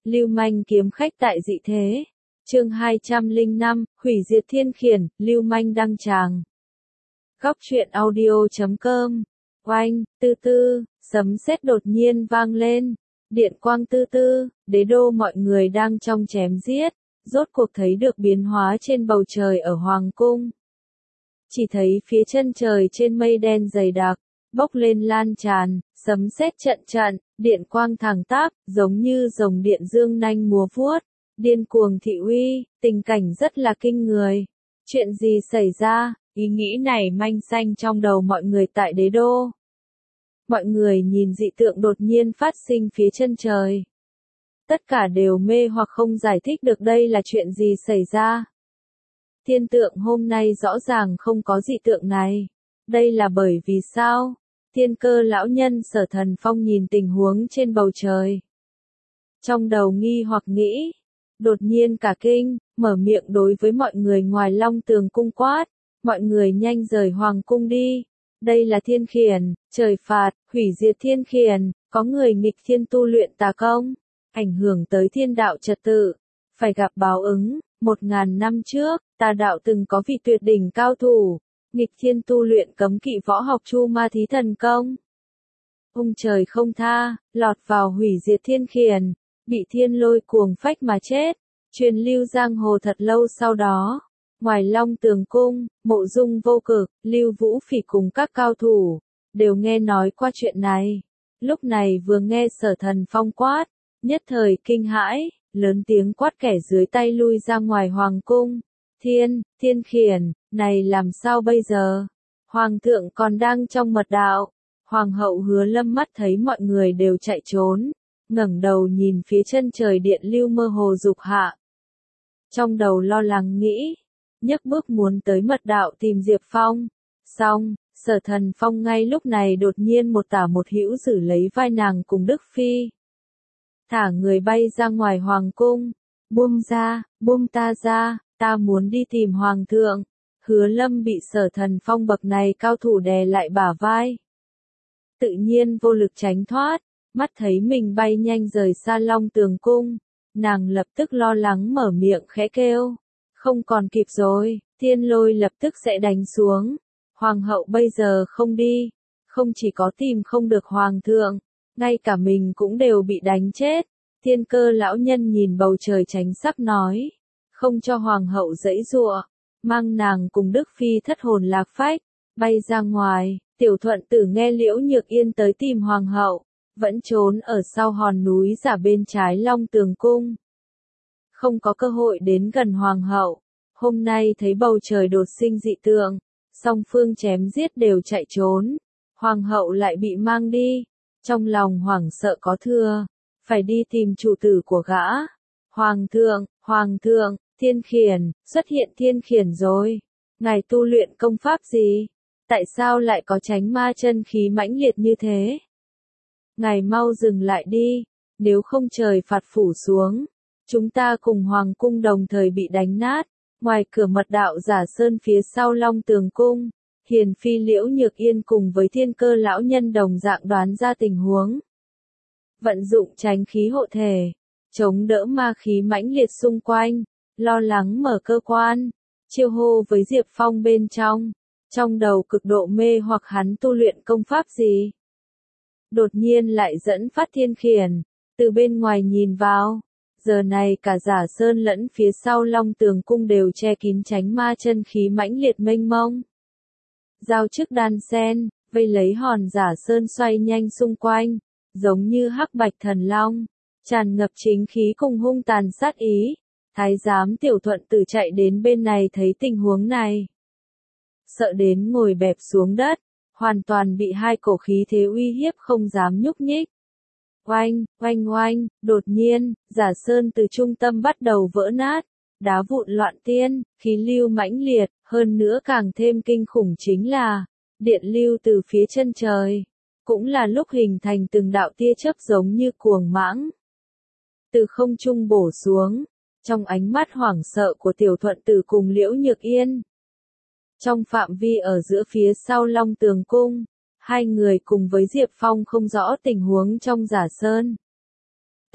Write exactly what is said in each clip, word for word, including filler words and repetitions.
Lưu manh kiếm khách tại dị thế. Chương hai trăm lẻ năm, hủy diệt thiên khiển, lưu manh đăng tràng. Góc truyện audio chấm com. Oanh, tư tư, sấm sét đột nhiên vang lên. Điện quang tư tư, đế đô mọi người đang trong chém giết, rốt cuộc thấy được biến hóa trên bầu trời ở Hoàng cung. Chỉ thấy phía chân trời trên mây đen dày đặc, bốc lên lan tràn, sấm sét trận trận, điện quang thẳng tắp, giống như rồng điện dương nanh múa vuốt, điên cuồng thị uy, tình cảnh rất là kinh người. Chuyện gì xảy ra? Ý nghĩ này manh xanh trong đầu mọi người tại đế đô. Mọi người nhìn dị tượng đột nhiên phát sinh phía chân trời. Tất cả đều mê hoặc không giải thích được đây là chuyện gì xảy ra. Thiên tượng hôm nay rõ ràng không có dị tượng này. Đây là bởi vì sao? Thiên cơ lão nhân Sở Thần Phong nhìn tình huống trên bầu trời. Trong đầu nghi hoặc nghĩ. Đột nhiên cả kinh, mở miệng đối với mọi người ngoài Long Tường cung quát. Mọi người nhanh rời Hoàng cung đi. Đây là thiên khiển, trời phạt, hủy diệt thiên khiển, có người nghịch thiên tu luyện tà công, ảnh hưởng tới thiên đạo trật tự, phải gặp báo ứng. Một ngàn năm trước, tà đạo từng có vị tuyệt đỉnh cao thủ, nghịch thiên tu luyện cấm kỵ võ học Chu Ma Thí Thần Công. Ông trời không tha, lọt vào hủy diệt thiên khiển, bị thiên lôi cuồng phách mà chết, truyền lưu giang hồ thật lâu sau đó. Ngoài Long Tường cung, Mộ Dung Vô Cực, Lưu Vũ Phỉ cùng các cao thủ, đều nghe nói qua chuyện này. Lúc này vừa nghe Sở Thần Phong quát, nhất thời kinh hãi, lớn tiếng quát kẻ dưới tay lui ra ngoài Hoàng cung. Thiên, thiên khiển, này làm sao bây giờ? Hoàng thượng còn đang trong mật đạo. Hoàng hậu Hứa Lâm mắt thấy mọi người đều chạy trốn, ngẩng đầu nhìn phía chân trời điện lưu mơ hồ dục hạ. Trong đầu lo lắng nghĩ, nhấc bước muốn tới mật đạo tìm Diệp Phong. Xong, Sở Thần Phong ngay lúc này đột nhiên một tả một hữu giữ lấy vai nàng cùng Đức Phi. Thả người bay ra ngoài Hoàng cung. Buông ra, buông ta ra, ta muốn đi tìm Hoàng thượng. Hứa Lâm bị Sở Thần Phong bậc này cao thủ đè lại bả vai. Tự nhiên vô lực tránh thoát, mắt thấy mình bay nhanh rời xa Long Tường cung. Nàng lập tức lo lắng mở miệng khẽ kêu. Không còn kịp rồi, thiên lôi lập tức sẽ đánh xuống. Hoàng hậu bây giờ không đi, không chỉ có tìm không được Hoàng thượng, ngay cả mình cũng đều bị đánh chết. Thiên cơ lão nhân nhìn bầu trời tránh sắc nói, không cho Hoàng hậu giãy giụa, mang nàng cùng Đức Phi thất hồn lạc phách, bay ra ngoài. Tiểu Thuận Tử nghe Liễu Nhược Yên tới tìm Hoàng hậu, vẫn trốn ở sau hòn núi giả bên trái Long Tường cung. Không có cơ hội đến gần Hoàng hậu. Hôm nay thấy bầu trời đột sinh dị tượng, song phương chém giết đều chạy trốn. Hoàng hậu lại bị mang đi. Trong lòng hoảng sợ có thừa, phải đi tìm chủ tử của gã. Hoàng thượng, Hoàng thượng, thiên khiển, xuất hiện thiên khiển rồi. Ngài tu luyện công pháp gì? Tại sao lại có chánh ma chân khí mãnh liệt như thế? Ngài mau dừng lại đi, nếu không trời phạt phủ xuống. Chúng ta cùng Hoàng cung đồng thời bị đánh nát. Ngoài cửa mật đạo Giả Sơn phía sau Long Tường cung, Hiền Phi Liễu Nhược Yên cùng với Thiên cơ lão nhân đồng dạng đoán ra tình huống. Vận dụng tránh khí hộ thể, chống đỡ ma khí mãnh liệt xung quanh, lo lắng mở cơ quan, chiêu hô với Diệp Phong bên trong, trong đầu cực độ mê hoặc hắn tu luyện công pháp gì. Đột nhiên lại dẫn phát thiên khiển, từ bên ngoài nhìn vào. Giờ này cả Giả Sơn lẫn phía sau Long Tường cung đều che kín chánh ma chân khí mãnh liệt mênh mông. Giao chức đan sen, vây lấy hòn Giả Sơn xoay nhanh xung quanh, giống như hắc bạch thần long, tràn ngập chính khí cùng hung tàn sát ý. Thái giám Tiểu Thuận Tử chạy đến bên này thấy tình huống này, sợ đến ngồi bẹp xuống đất, hoàn toàn bị hai cổ khí thế uy hiếp không dám nhúc nhích. Oanh, oanh oanh, đột nhiên, Giả Sơn từ trung tâm bắt đầu vỡ nát, đá vụn loạn tiên, khí lưu mãnh liệt, hơn nữa càng thêm kinh khủng chính là, điện lưu từ phía chân trời, cũng là lúc hình thành từng đạo tia chớp giống như cuồng mãng. Từ không trung bổ xuống, trong ánh mắt hoảng sợ của Tiểu Thuận Tử cùng Liễu Nhược Yên. Trong phạm vi ở giữa phía sau Long Tường cung, hai người cùng với Diệp Phong không rõ tình huống trong Giả Sơn.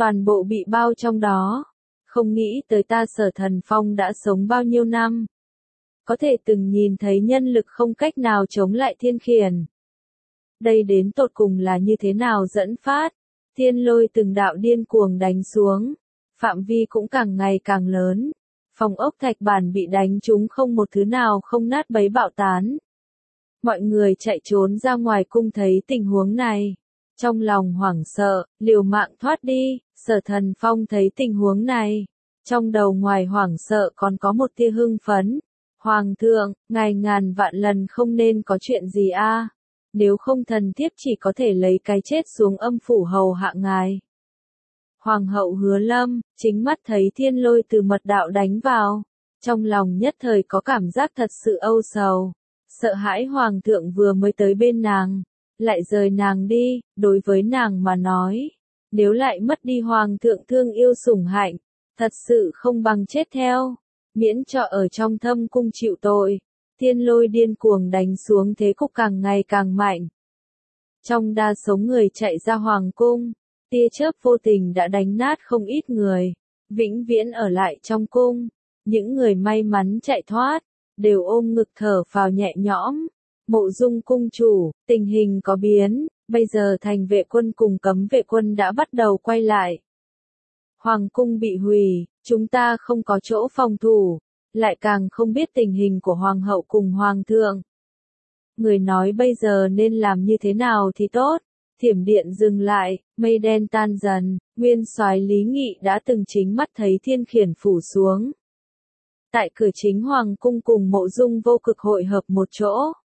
toàn bộ bị bao trong đó. Không nghĩ tới ta Sở Thần Phong đã sống bao nhiêu năm. Có thể từng nhìn thấy nhân lực không cách nào chống lại thiên khiển. Đây đến tột cùng là như thế nào dẫn phát, thiên lôi từng đạo điên cuồng đánh xuống, phạm vi cũng càng ngày càng lớn, phòng ốc thạch bản bị đánh trúng không một thứ nào không nát bấy bạo tán. Mọi người chạy trốn ra ngoài cung thấy tình huống này, trong lòng hoảng sợ, liều mạng thoát đi. Sở Thần Phong thấy tình huống này, trong đầu ngoài hoảng sợ còn có một tia hưng phấn. Hoàng thượng, ngài ngàn vạn lần không nên có chuyện gì a. Nếu không thần thiếp chỉ có thể lấy cái chết xuống âm phủ hầu hạ ngài. Hoàng hậu Hứa Lâm, chính mắt thấy thiên lôi từ mật đạo đánh vào, trong lòng nhất thời có cảm giác thật sự âu sầu, sợ hãi hoàng thượng vừa mới tới bên nàng, lại rời nàng đi. Đối với nàng mà nói, nếu lại mất đi hoàng thượng thương yêu sủng hạnh, thật sự không bằng chết theo, miễn cho ở trong thâm cung chịu tội. Thiên lôi điên cuồng đánh xuống, thế cục càng ngày càng mạnh. Trong đa số người chạy ra hoàng cung, tia chớp vô tình đã đánh nát không ít người, vĩnh viễn ở lại trong cung. Những người may mắn chạy thoát, đều ôm ngực thở phào nhẹ nhõm. Mộ Dung cung chủ, tình hình có biến, bây giờ thành vệ quân cùng cấm vệ quân đã bắt đầu quay lại. Hoàng cung bị hủy, chúng ta không có chỗ phòng thủ, lại càng không biết tình hình của hoàng hậu cùng hoàng thượng. Người nói bây giờ nên làm như thế nào thì tốt. Thiểm điện dừng lại, mây đen tan dần, nguyên soái Lý Nghị đã từng chính mắt thấy thiên khiển phủ xuống. Tại cửa chính hoàng cung cùng Mộ Dung Vô Cực hội hợp một chỗ.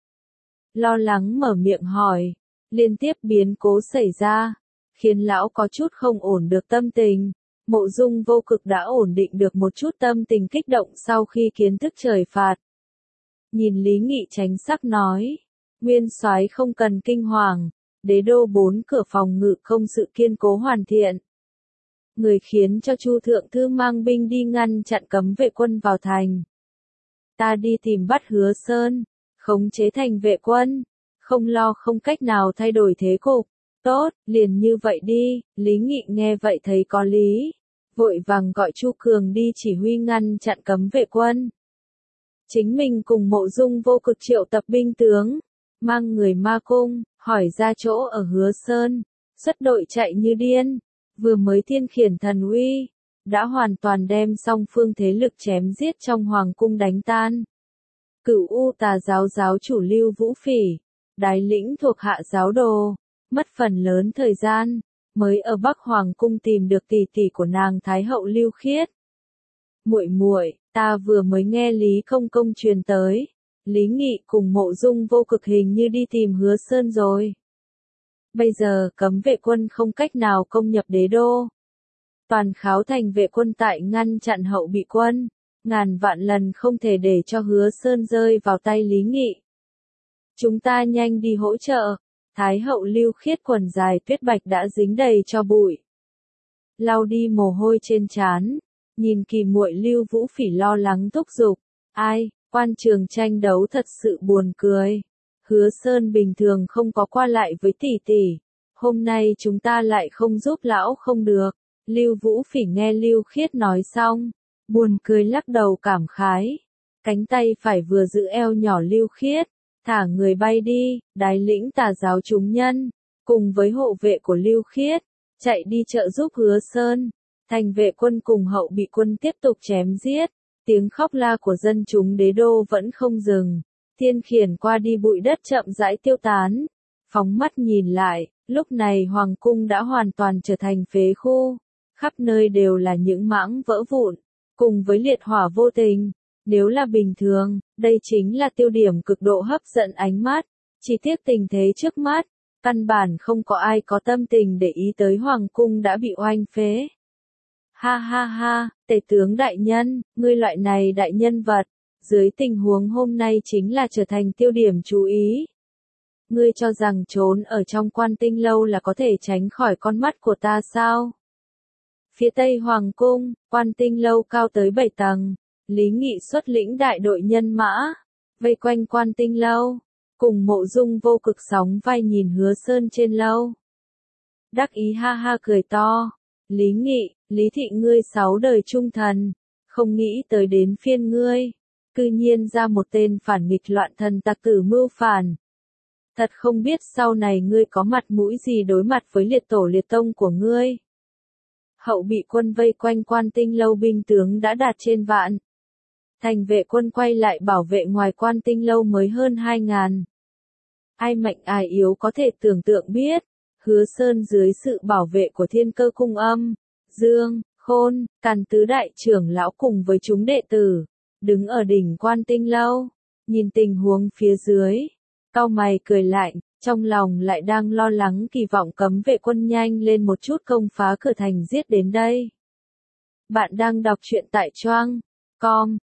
Lo lắng mở miệng hỏi, liên tiếp biến cố xảy ra, khiến lão có chút không ổn được tâm tình. Mộ Dung Vô Cực đã ổn định được một chút tâm tình kích động sau khi kiến thức trời phạt. Nhìn Lý Nghị tránh sắc nói, nguyên soái không cần kinh hoàng, đế đô bốn cửa phòng ngự công sự kiên cố hoàn thiện. Người khiến cho Chu thượng thư mang binh đi ngăn chặn cấm vệ quân vào thành. Ta đi tìm bắt Hứa Sơn, khống chế thành vệ quân, không lo không cách nào thay đổi thế cục. Tốt, liền như vậy đi. Lý Nghị nghe vậy thấy có lý, vội vàng gọi Chu Cường đi chỉ huy ngăn chặn cấm vệ quân. Chính mình cùng Mộ Dung Vô Cực triệu tập binh tướng, mang người ma cung, hỏi ra chỗ ở Hứa Sơn, xuất đội chạy như điên. Vừa mới thiên khiển thần uy, đã hoàn toàn đem song phương thế lực chém giết trong hoàng cung đánh tan. Cửu U Tà giáo giáo chủ Lưu Vũ Phỉ, đái lĩnh thuộc hạ giáo đồ, mất phần lớn thời gian, mới ở Bắc Hoàng cung tìm được tỷ tỷ của nàng Thái hậu Lưu Khiết. Muội muội, ta vừa mới nghe Lý công công truyền tới, Lý Nghị cùng Mộ Dung Vô Cực hình như đi tìm Hứa Sơn rồi. Bây giờ cấm vệ quân không cách nào công nhập đế đô. Toàn kháo thành vệ quân tại ngăn chặn hậu bị quân, ngàn vạn lần không thể để cho Hứa Sơn rơi vào tay Lý Nghị. Chúng ta nhanh đi hỗ trợ. Thái hậu Lưu Khiết quần dài tuyết bạch đã dính đầy cho bụi. Lau đi mồ hôi trên trán, nhìn kỳ muội Lưu Vũ Phỉ lo lắng thúc giục. Ai, quan trường tranh đấu thật sự buồn cười. Hứa Sơn bình thường không có qua lại với tỷ tỷ. Hôm nay chúng ta lại không giúp lão không được. Lưu Vũ Phỉ nghe Lưu Khiết nói xong, buồn cười lắc đầu cảm khái. Cánh tay phải vừa giữ eo nhỏ Lưu Khiết, thả người bay đi. Đái lĩnh Tà giáo chúng nhân, cùng với hộ vệ của Lưu Khiết, chạy đi trợ giúp Hứa Sơn. Thành vệ quân cùng hậu bị quân tiếp tục chém giết. Tiếng khóc la của dân chúng đế đô vẫn không dừng. Thiên khiển qua đi bụi đất chậm rãi tiêu tán. Phóng mắt nhìn lại, lúc này hoàng cung đã hoàn toàn trở thành phế khu. Khắp nơi đều là những mảng vỡ vụn, cùng với liệt hỏa vô tình. Nếu là bình thường, đây chính là tiêu điểm cực độ hấp dẫn ánh mắt. Chỉ tiếc tình thế trước mắt, căn bản không có ai có tâm tình để ý tới hoàng cung đã bị oanh phế. Ha ha ha, tể tướng đại nhân, ngươi loại này đại nhân vật, dưới tình huống hôm nay chính là trở thành tiêu điểm chú ý. Ngươi cho rằng trốn ở trong Quan Tinh lâu là có thể tránh khỏi con mắt của ta sao? Phía tây hoàng cung, Quan Tinh lâu cao tới bảy tầng, Lý Nghị xuất lĩnh đại đội nhân mã, vây quanh Quan Tinh lâu, cùng Mộ Dung Vô Cực sóng vai nhìn Hứa Sơn trên lâu. Đắc ý ha ha cười to, Lý Nghị, Lý thị ngươi sáu đời trung thần, không nghĩ tới đến phiên ngươi, cư nhiên ra một tên phản nghịch loạn thần tặc tử mưu phản. Thật không biết sau này ngươi có mặt mũi gì đối mặt với liệt tổ liệt tông của ngươi. Hậu bị quân vây quanh Quan Tinh Lâu binh tướng đã đạt trên vạn. Thành vệ quân quay lại bảo vệ ngoài Quan Tinh Lâu mới hơn hai ngàn. Ai mạnh ai yếu có thể tưởng tượng biết, Hứa Sơn dưới sự bảo vệ của Thiên Cơ Cung Âm, Dương, Khôn, Càn tứ đại trưởng lão cùng với chúng đệ tử, đứng ở đỉnh Quan Tinh Lâu, nhìn tình huống phía dưới, cau mày cười lạnh, trong lòng lại đang lo lắng kỳ vọng cấm vệ quân nhanh lên một chút công phá cửa thành giết đến đây. Bạn đang đọc truyện tại choang com,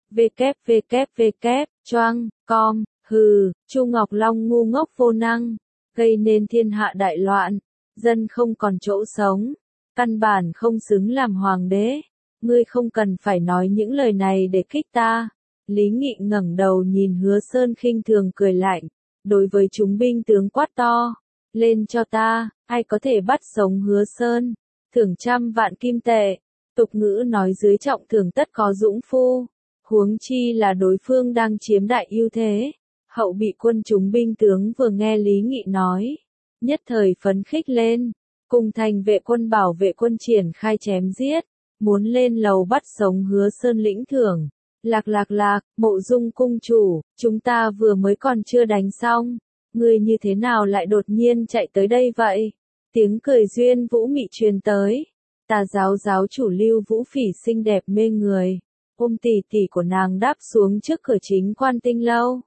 www choang com, hừ, Chu Ngọc Long ngu ngốc vô năng, gây nên thiên hạ đại loạn, dân không còn chỗ sống, căn bản không xứng làm hoàng đế, ngươi không cần phải nói những lời này để kích ta. Lý Nghị ngẩng đầu nhìn Hứa Sơn khinh thường cười lạnh, đối với chúng binh tướng quát to, lên cho ta, ai có thể bắt sống Hứa Sơn, thưởng trăm vạn kim tệ. Tục ngữ nói dưới trọng thưởng tất có dũng phu, huống chi là đối phương đang chiếm đại ưu thế. Hậu bị quân chúng binh tướng vừa nghe Lý Nghị nói, nhất thời phấn khích lên, cùng thành vệ quân bảo vệ quân triển khai chém giết, muốn lên lầu bắt sống Hứa Sơn lĩnh thưởng. Lạc lạc lạc, Mộ Dung cung chủ, chúng ta vừa mới còn chưa đánh xong, ngươi như thế nào lại đột nhiên chạy tới đây vậy? Tiếng cười duyên vũ mị truyền tới, Tà giáo giáo chủ Lưu Vũ Phỉ xinh đẹp mê người, ôm tỷ tỷ của nàng đáp xuống trước cửa chính Quan Tinh Lâu.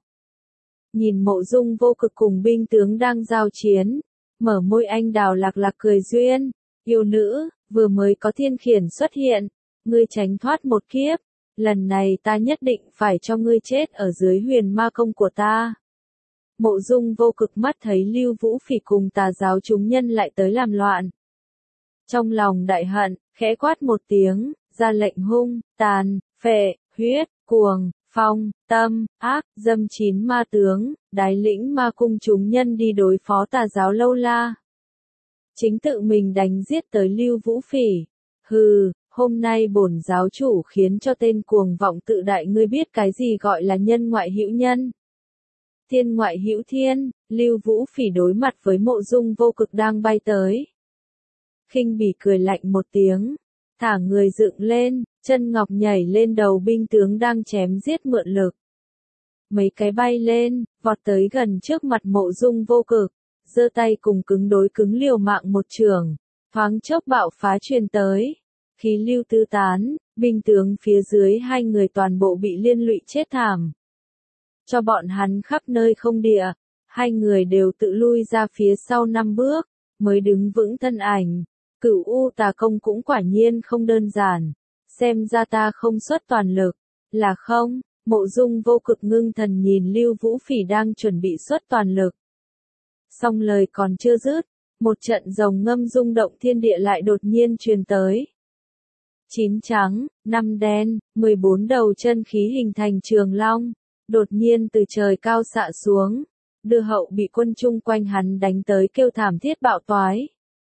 Nhìn Mộ Dung Vô Cực cùng binh tướng đang giao chiến, mở môi anh đào lạc lạc cười duyên, yêu nữ, vừa mới có thiên khiển xuất hiện, ngươi tránh thoát một kiếp, lần này ta nhất định phải cho ngươi chết ở dưới huyền ma công của ta. Mộ Dung Vô Cực mắt thấy Lưu Vũ Phỉ cùng tà giáo chúng nhân lại tới làm loạn. Trong lòng đại hận, khẽ quát một tiếng, ra lệnh hung, tàn, phệ, huyết, cuồng, phong, tâm, ác, dâm chín ma tướng, đái lĩnh ma cung chúng nhân đi đối phó tà giáo lâu la. Chính tự mình đánh giết tới Lưu Vũ Phỉ. Hừ, hôm nay bổn giáo chủ khiến cho tên cuồng vọng tự đại ngươi biết cái gì gọi là nhân ngoại hữu nhân. Thiên ngoại hữu thiên, Lưu Vũ Phỉ đối mặt với Mộ Dung Vô Cực đang bay tới. Khinh bỉ cười lạnh một tiếng, thả người dựng lên, chân ngọc nhảy lên đầu binh tướng đang chém giết mượn lực. Mấy cái bay lên, vọt tới gần trước mặt Mộ Dung Vô Cực, giơ tay cùng cứng đối cứng liều mạng một trường, thoáng chốc bạo phá truyền tới. Khí lưu tứ tán, binh tướng phía dưới hai người toàn bộ bị liên lụy chết thảm. Cho bọn hắn khắp nơi không địa, hai người đều tự lui ra phía sau năm bước, mới đứng vững thân ảnh. Cửu U tà công cũng quả nhiên không đơn giản, xem ra ta không xuất toàn lực, là không? Mộ Dung Vô Cực ngưng thần nhìn Lưu Vũ Phỉ đang chuẩn bị xuất toàn lực. Song lời còn chưa dứt, một trận rồng ngâm rung động thiên địa lại đột nhiên truyền tới. Chín trắng, năm đen, mười bốn đầu chân khí hình thành trường long, đột nhiên từ trời cao xạ xuống, đưa hậu bị quân chung quanh hắn đánh tới kêu thảm thiết bạo toái.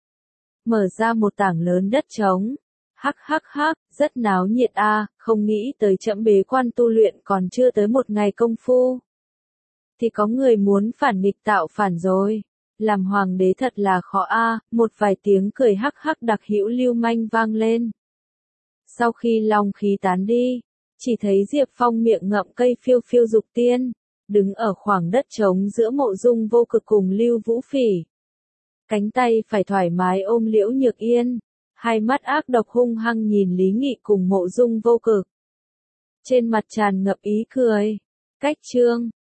Mở ra một tảng lớn đất trống, hắc hắc hắc, rất náo nhiệt a, không nghĩ tới chậm bế quan tu luyện còn chưa tới một ngày công phu. Thì có người muốn phản nghịch tạo phản rồi, làm hoàng đế thật là khó a, một vài tiếng cười hắc hắc đặc hữu lưu manh vang lên. Sau khi long khí tán đi, chỉ thấy Diệp Phong miệng ngậm cây phiêu phiêu dục tiên, đứng ở khoảng đất trống giữa Mộ Dung Vô Cực cùng Lưu Vũ Phỉ. Cánh tay phải thoải mái ôm Liễu Nhược Yên, hai mắt ác độc hung hăng nhìn Lý Nghị cùng Mộ Dung Vô Cực. Trên mặt tràn ngập ý cười. Cách chương